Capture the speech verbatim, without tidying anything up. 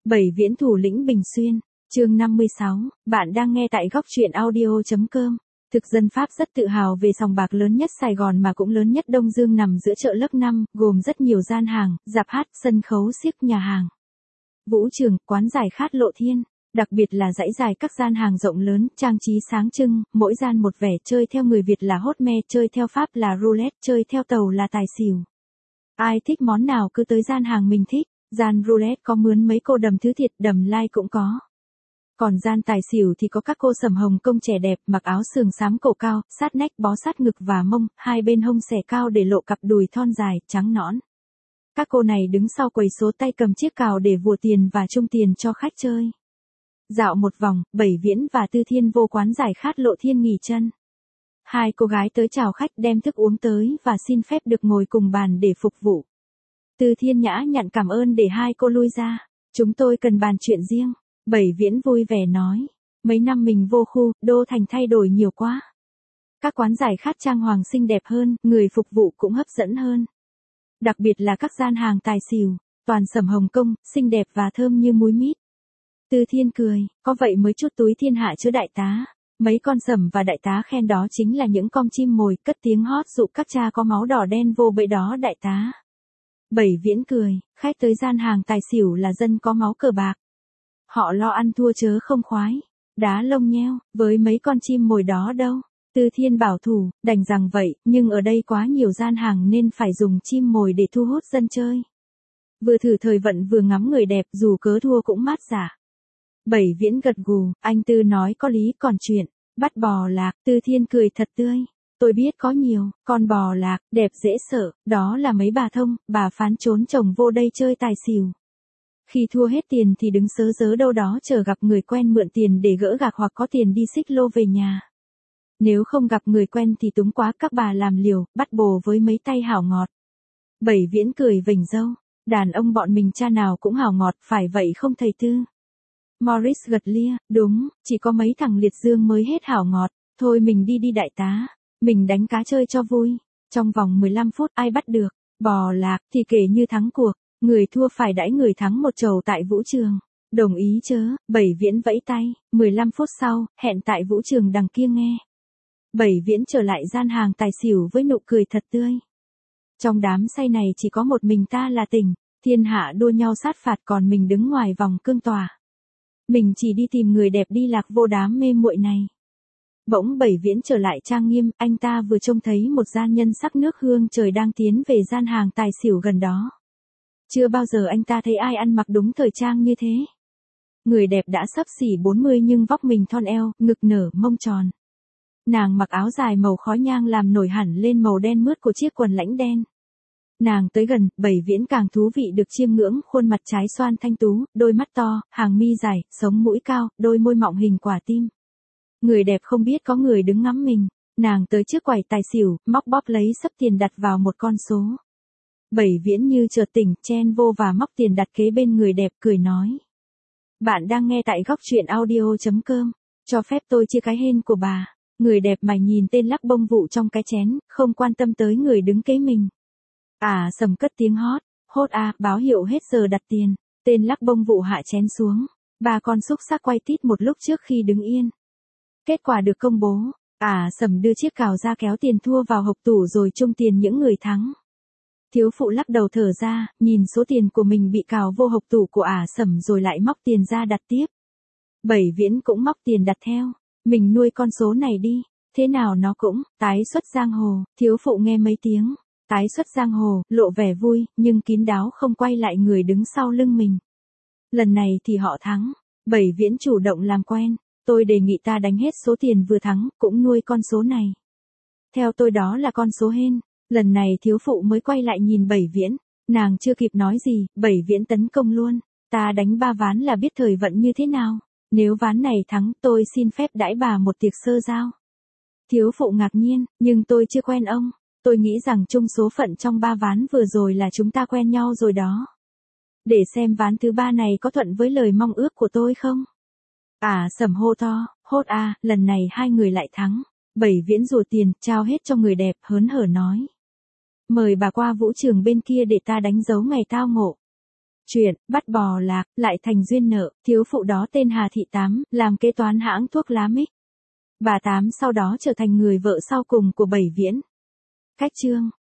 Bảy viễn thủ lĩnh Bình Xuyên, chương năm mươi sáu, bạn đang nghe tại góc truyện audio.com. Thực dân Pháp rất tự hào về sòng bạc lớn nhất Sài Gòn mà cũng lớn nhất Đông Dương nằm giữa chợ lớp năm, gồm rất nhiều gian hàng, rạp hát, sân khấu xiếc, nhà hàng, vũ trường, quán giải khát Lộ Thiên. Đặc biệt là dãy dài các gian hàng rộng lớn, trang trí sáng trưng, mỗi gian một vẻ, chơi theo người Việt là hốt me, chơi theo Pháp là roulette, chơi theo Tàu là tài xỉu. Ai thích món nào cứ tới gian hàng mình thích, gian roulette có mướn mấy cô đầm thứ thiệt, đầm lai cũng có. Còn gian tài xỉu thì có các cô sầm Hồng Kông trẻ đẹp, mặc áo sườn xám cổ cao, sát nách bó sát ngực và mông, hai bên hông xẻ cao để lộ cặp đùi thon dài, trắng nõn. Các cô này đứng sau quầy số, tay cầm chiếc cào để vùa tiền và chung tiền cho khách chơi. Dạo một vòng, Bảy Viễn và Tư Thiên vô quán giải khát Lộ Thiên nghỉ chân. Hai cô gái tới chào khách, đem thức uống tới và xin phép được ngồi cùng bàn để phục vụ. Tư Thiên nhã nhặn cảm ơn để hai cô lui ra. Chúng tôi cần bàn chuyện riêng. Bảy Viễn vui vẻ nói. Mấy năm mình vô khu, đô thành thay đổi nhiều quá. Các quán giải khát trang hoàng xinh đẹp hơn, người phục vụ cũng hấp dẫn hơn. Đặc biệt là các gian hàng tài xỉu, toàn sầm Hồng Kông, xinh đẹp và thơm như múi mít. Tư Thiên cười, có vậy mới chút túi thiên hạ chứ đại tá. Mấy con sầm và đại tá khen đó chính là những con chim mồi, cất tiếng hót dụ các cha có máu đỏ đen vô bẫy đó đại tá. Bảy Viễn cười, khách tới gian hàng tài xỉu là dân có máu cờ bạc. Họ lo ăn thua chớ không khoái. Đá lông nheo, với mấy con chim mồi đó đâu. Tư Thiên bảo thủ, đành rằng vậy, nhưng ở đây quá nhiều gian hàng nên phải dùng chim mồi để thu hút dân chơi. Vừa thử thời vận vừa ngắm người đẹp, dù cớ thua cũng mát giả. Bảy Viễn gật gù, anh Tư nói có lý, còn chuyện bắt bò lạc, Tư Thiên cười thật tươi. Tôi biết có nhiều, con bò lạc, đẹp dễ sợ, đó là mấy bà thông, bà phán trốn chồng vô đây chơi tài xỉu. Khi thua hết tiền thì đứng sớ dớ đâu đó chờ gặp người quen mượn tiền để gỡ gạc hoặc có tiền đi xích lô về nhà. Nếu không gặp người quen thì túng quá các bà làm liều, bắt bồ với mấy tay hảo ngọt. Bảy Viễn cười vểnh râu, đàn ông bọn mình cha nào cũng hảo ngọt, phải vậy không thầy Tư? Morris gật lia, đúng, chỉ có mấy thằng liệt dương mới hết hảo ngọt, thôi mình đi đi đại tá, mình đánh cá chơi cho vui, trong vòng mười lăm phút ai bắt được, bò lạc thì kể như thắng cuộc, người thua phải đãi người thắng một chầu tại vũ trường, đồng ý chớ, Bảy Viễn vẫy tay, mười lăm phút sau, hẹn tại vũ trường đằng kia nghe. Bảy Viễn trở lại gian hàng tài xỉu với nụ cười thật tươi. Trong đám say này chỉ có một mình ta là tỉnh, thiên hạ đua nhau sát phạt còn mình đứng ngoài vòng cương tòa. Mình chỉ đi tìm người đẹp đi lạc vô đám mê muội này. Bỗng Bảy Viễn trở lại trang nghiêm, anh ta vừa trông thấy một gia nhân sắc nước hương trời đang tiến về gian hàng tài xỉu gần đó. Chưa bao giờ anh ta thấy ai ăn mặc đúng thời trang như thế. Người đẹp đã xấp xỉ bốn mươi nhưng vóc mình thon eo, ngực nở, mông tròn. Nàng mặc áo dài màu khói nhang làm nổi hẳn lên màu đen mướt của chiếc quần lãnh đen. Nàng tới gần, Bảy Viễn càng thú vị được chiêm ngưỡng khuôn mặt trái xoan thanh tú, đôi mắt to, hàng mi dài, sống mũi cao, đôi môi mọng hình quả tim. Người đẹp không biết có người đứng ngắm mình, nàng tới trước quầy tài xỉu, móc bóp lấy sấp tiền đặt vào một con số. Bảy Viễn như chợt tỉnh, chen vô và móc tiền đặt kế bên người đẹp, cười nói. Bạn đang nghe tại góc truyện audio.com, cho phép tôi chia cái hên của bà. Người đẹp mày nhìn tên lắc bông vụ trong cái chén, không quan tâm tới người đứng kế mình. À sầm cất tiếng hót, hốt a, à, báo hiệu hết giờ đặt tiền, tên lắc bông vụ hạ chén xuống, ba con xúc xắc quay tít một lúc trước khi đứng yên. Kết quả được công bố, à sầm đưa chiếc cào ra kéo tiền thua vào hộc tủ rồi chung tiền những người thắng. Thiếu phụ lắc đầu thở ra, nhìn số tiền của mình bị cào vô hộc tủ của ả sầm rồi lại móc tiền ra đặt tiếp. Bảy Viễn cũng móc tiền đặt theo, mình nuôi con số này đi, thế nào nó cũng, tái xuất giang hồ, thiếu phụ nghe mấy tiếng. Tái xuất giang hồ, lộ vẻ vui, nhưng kín đáo không quay lại người đứng sau lưng mình. Lần này thì họ thắng. Bảy Viễn chủ động làm quen. Tôi đề nghị ta đánh hết số tiền vừa thắng, cũng nuôi con số này. Theo tôi đó là con số hên. Lần này thiếu phụ mới quay lại nhìn Bảy Viễn. Nàng chưa kịp nói gì, Bảy Viễn tấn công luôn. Ta đánh ba ván là biết thời vận như thế nào. Nếu ván này thắng, tôi xin phép đãi bà một tiệc sơ giao. Thiếu phụ ngạc nhiên, nhưng tôi chưa quen ông. Tôi nghĩ rằng chung số phận trong ba ván vừa rồi là chúng ta quen nhau rồi đó. Để xem ván thứ ba này có thuận với lời mong ước của tôi không? À sầm hô to, hốt a, à, lần này hai người lại thắng. Bảy Viễn rùa tiền, trao hết cho người đẹp, hớn hở nói. Mời bà qua vũ trường bên kia để ta đánh dấu ngày tao ngộ. Chuyện, bắt bò lạc, lại thành duyên nợ, thiếu phụ đó tên Hà Thị Tám, làm kế toán hãng thuốc lá Mích. Bà Tám sau đó trở thành người vợ sau cùng của Bảy Viễn. Cách chương